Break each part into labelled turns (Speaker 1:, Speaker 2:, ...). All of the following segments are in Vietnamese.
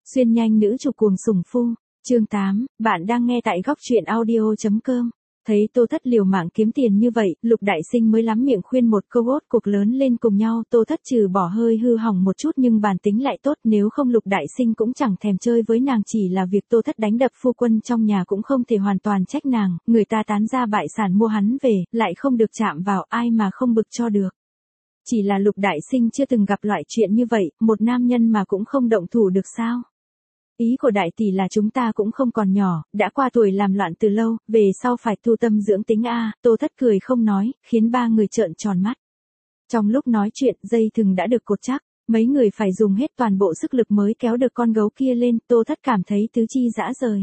Speaker 1: Xuyên nhanh nữ chủ cuồng sủng phu, chương 8, bạn đang nghe tại góc truyện audio.com. Thấy Tô Thất liều mạng kiếm tiền như vậy, Lục Đại Sinh mới lắm miệng khuyên một câu ốt cuộc lớn lên cùng nhau. Tô Thất trừ bỏ hơi hư hỏng một chút nhưng bản tính lại tốt, nếu không Lục Đại Sinh cũng chẳng thèm chơi với nàng. Chỉ là việc Tô Thất đánh đập phu quân trong nhà cũng không thể hoàn toàn trách nàng, người ta tán ra bại sản mua hắn về, lại không được chạm vào, ai mà không bực cho được. Chỉ là Lục Đại Sinh chưa từng gặp loại chuyện như vậy, một nam nhân mà cũng không động thủ được sao? Ý của đại tỷ là chúng ta cũng không còn nhỏ, đã qua tuổi làm loạn từ lâu, về sau phải tu tâm dưỡng tính a. Tô Thất cười không nói, khiến ba người trợn tròn mắt. Trong lúc nói chuyện, dây thừng đã được cột chắc, mấy người phải dùng hết toàn bộ sức lực mới kéo được con gấu kia lên. Tô Thất cảm thấy tứ chi rã rời.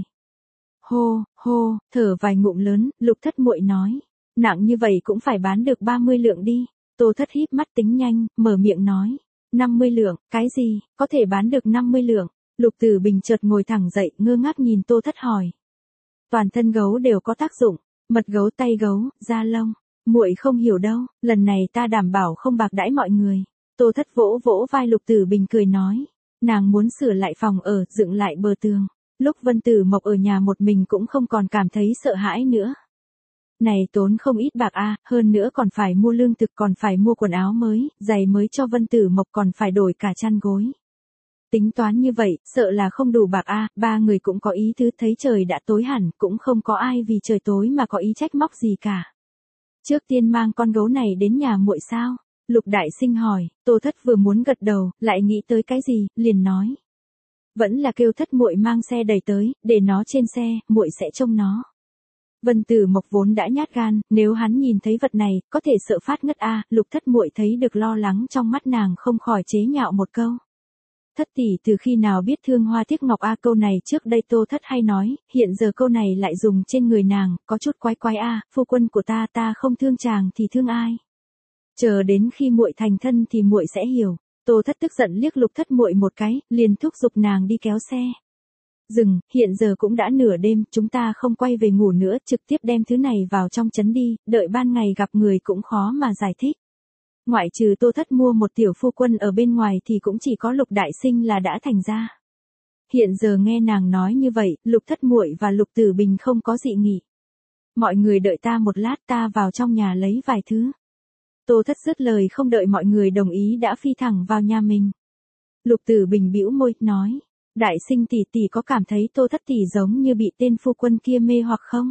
Speaker 1: Hô, hô, thở vài ngụm lớn, Lục Thất muội nói, nặng như vậy cũng phải bán được 30 lượng đi. Tô Thất híp mắt tính nhanh, mở miệng nói, 50 lượng, cái gì, có thể bán được 50 lượng. Lục Tử Bình chợt ngồi thẳng dậy, ngơ ngác nhìn Tô Thất hỏi. Toàn thân gấu đều có tác dụng, mật gấu, tay gấu, da lông, muội không hiểu đâu, lần này ta đảm bảo không bạc đãi mọi người. Tô Thất vỗ vỗ vai Lục Tử Bình cười nói, nàng muốn sửa lại phòng ở, dựng lại bờ tường. Lúc Vân Tử Mộc ở nhà một mình cũng không còn cảm thấy sợ hãi nữa. Này tốn không ít bạc a, hơn nữa còn phải mua lương thực, còn phải mua quần áo mới, giày mới cho Vân Tử Mộc, còn phải đổi cả chăn gối. Tính toán như vậy, sợ là không đủ bạc a. Ba người cũng có ý tứ, thấy trời đã tối hẳn, cũng không có ai vì trời tối mà có ý trách móc gì cả. Trước tiên mang con gấu này đến nhà muội sao? Lục Đại Sinh hỏi. Tô Thất vừa muốn gật đầu, lại nghĩ tới cái gì, liền nói. Vẫn là kêu Thất muội mang xe đẩy tới, để nó trên xe, muội sẽ trông nó. Vân Tử Mộc vốn đã nhát gan, nếu hắn nhìn thấy vật này, có thể sợ phát ngất a. Lục Thất muội thấy được lo lắng trong mắt nàng, không khỏi chế nhạo một câu. Thất tỷ từ khi nào biết thương hoa tiếc ngọc a? Câu này trước đây Tô Thất hay nói, hiện giờ câu này lại dùng trên người nàng, có chút quái quái a. Phu quân của ta không thương chàng thì thương ai? Chờ đến khi muội thành thân thì muội sẽ hiểu. Tô Thất tức giận liếc Lục Thất muội một cái, liền thúc giục nàng đi kéo xe. Dừng, hiện giờ cũng đã nửa đêm, chúng ta không quay về ngủ nữa, trực tiếp đem thứ này vào trong trấn đi, đợi ban ngày gặp người cũng khó mà giải thích. Ngoại trừ Tô Thất mua một tiểu phu quân ở bên ngoài thì cũng chỉ có Lục Đại Sinh là đã thành ra. Hiện giờ nghe nàng nói như vậy, Lục Thất muội và Lục Tử Bình không có dị nghị. Mọi người đợi ta một lát, ta vào trong nhà lấy vài thứ. Tô Thất dứt lời không đợi mọi người đồng ý đã phi thẳng vào nhà mình. Lục Tử Bình bĩu môi, nói, Đại Sinh tỷ tỷ có cảm thấy Tô Thất tỷ giống như bị tên phu quân kia mê hoặc không?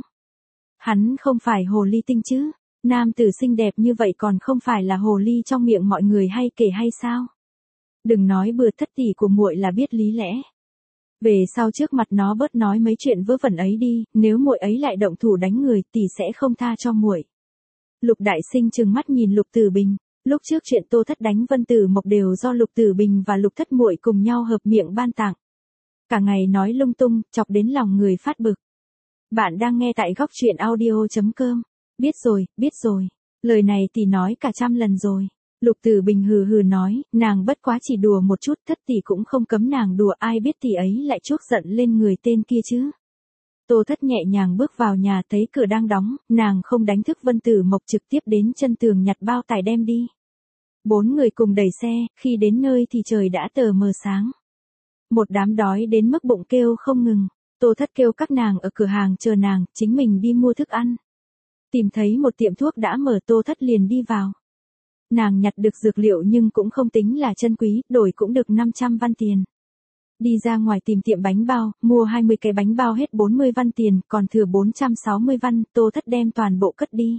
Speaker 1: Hắn không phải hồ ly tinh chứ? Nam tử xinh đẹp như vậy còn không phải là hồ ly trong miệng mọi người hay kể hay sao? Đừng nói bừa, Thất tỷ của muội là biết lý lẽ. Về sau trước mặt nó bớt nói mấy chuyện vớ vẩn ấy đi, nếu muội ấy lại động thủ đánh người, tỷ sẽ không tha cho muội. Lục Đại Sinh trừng mắt nhìn Lục Tử Bình, lúc trước chuyện Tô Thất đánh Vân Tử Mộc đều do Lục Tử Bình và Lục Thất muội cùng nhau hợp miệng ban tặng. Cả ngày nói lung tung, chọc đến lòng người phát bực. Bạn đang nghe tại góc truyện audio.com. Biết rồi, lời này tỷ nói cả 100 lần rồi. Lục Tử Bình hừ hừ nói, nàng bất quá chỉ đùa một chút, Thất tỷ cũng không cấm nàng đùa, ai biết tỷ ấy lại chuốc giận lên người tên kia chứ. Tô Thất nhẹ nhàng bước vào nhà, thấy cửa đang đóng, nàng không đánh thức Vân Tử Mộc, trực tiếp đến chân tường nhặt bao tải đem đi. 4 người cùng đẩy xe, khi đến nơi thì trời đã tờ mờ sáng. Một đám đói đến mức bụng kêu không ngừng. Tô Thất kêu các nàng ở cửa hàng chờ nàng, chính mình đi mua thức ăn. Tìm thấy một tiệm thuốc đã mở, Tô Thất liền đi vào. Nàng nhặt được dược liệu nhưng cũng không tính là chân quý, đổi cũng được 500 văn tiền. Đi ra ngoài tìm tiệm bánh bao, mua 20 cái bánh bao hết 40 văn tiền, còn thừa 460 văn, Tô Thất đem toàn bộ cất đi.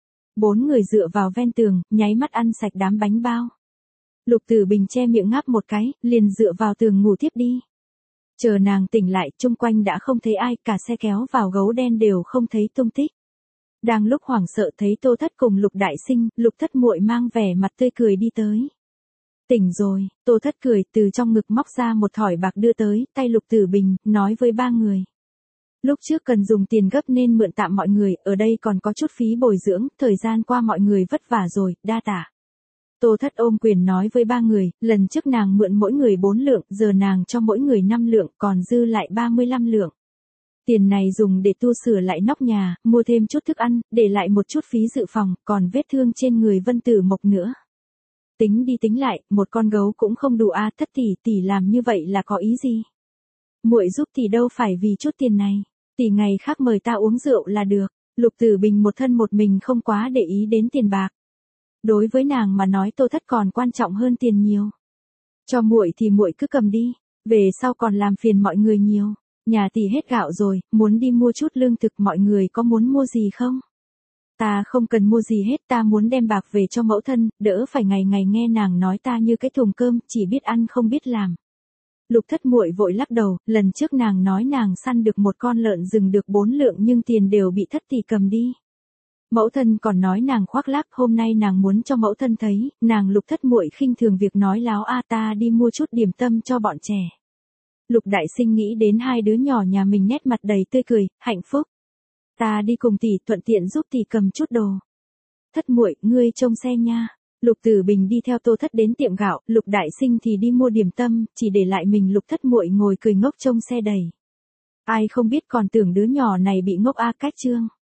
Speaker 1: 4 người dựa vào ven tường, nháy mắt ăn sạch đám bánh bao. Lục Tử Bình che miệng ngáp một cái, liền dựa vào tường ngủ tiếp đi. Chờ nàng tỉnh lại, chung quanh đã không thấy ai, cả xe kéo vào gấu đen đều không thấy tung tích. Đang lúc hoảng sợ thấy Tô Thất cùng Lục Đại Sinh, Lục Thất muội mang vẻ mặt tươi cười đi tới. Tỉnh rồi, Tô Thất cười, từ trong ngực móc ra một thỏi bạc đưa tới, tay Lục Tử Bình, nói với ba người. Lúc trước cần dùng tiền gấp nên mượn tạm mọi người, ở đây còn có chút phí bồi dưỡng, thời gian qua mọi người vất vả rồi, đa tạ. Tô Thất ôm quyền nói với ba người, lần trước nàng mượn mỗi người 4 lượng, giờ nàng cho mỗi người 5 lượng, còn dư lại 35 lượng. Tiền này dùng để tu sửa lại nóc nhà, mua thêm chút thức ăn, để lại một chút phí dự phòng, còn vết thương trên người Vân Tử Mộc nữa. Tính đi tính lại, một con gấu cũng không đủ a. Thất tỷ làm như vậy là có ý gì? Muội giúp tỷ đâu phải vì chút tiền này, tỷ ngày khác mời ta uống rượu là được. Lục Tử Bình một thân một mình không quá để ý đến tiền bạc. Đối với nàng mà nói Tô Thất còn quan trọng hơn tiền nhiều. Cho muội thì muội cứ cầm đi, về sau còn làm phiền mọi người nhiều. Nhà tỷ hết gạo rồi, muốn đi mua chút lương thực, mọi người có muốn mua gì không? Ta không cần mua gì hết, ta muốn đem bạc về cho mẫu thân, đỡ phải ngày ngày nghe nàng nói ta như cái thùng cơm, chỉ biết ăn không biết làm. Lục Thất muội vội lắc đầu, lần trước nàng nói nàng săn được một con lợn rừng được 4 lượng nhưng tiền đều bị Thất tỷ cầm đi. Mẫu thân còn nói nàng khoác lác, hôm nay nàng muốn cho mẫu thân thấy, nàng Lục Thất muội khinh thường việc nói láo, ta đi mua chút điểm tâm cho bọn trẻ. Lục Đại Sinh nghĩ đến hai đứa nhỏ nhà mình nét mặt đầy tươi cười, hạnh phúc. Ta đi cùng tỷ, thuận tiện giúp tỷ cầm chút đồ. Thất muội, ngươi trông xe nha. Lục Tử Bình đi theo Tô Thất đến tiệm gạo, Lục Đại Sinh thì đi mua điểm tâm, chỉ để lại mình Lục Thất muội ngồi cười ngốc trông xe đầy. Ai không biết còn tưởng đứa nhỏ này bị ngốc cách chương.